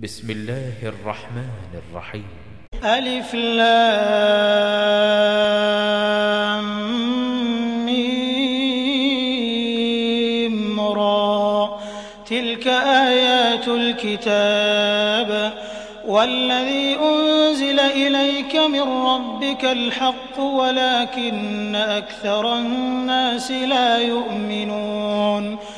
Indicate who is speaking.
Speaker 1: بسم الله الرحمن الرحيم.
Speaker 2: ألف لام ميم را، تلك آيات الكتاب والذي أنزل إليك من ربك الحق ولكن أكثر الناس لا يؤمنون.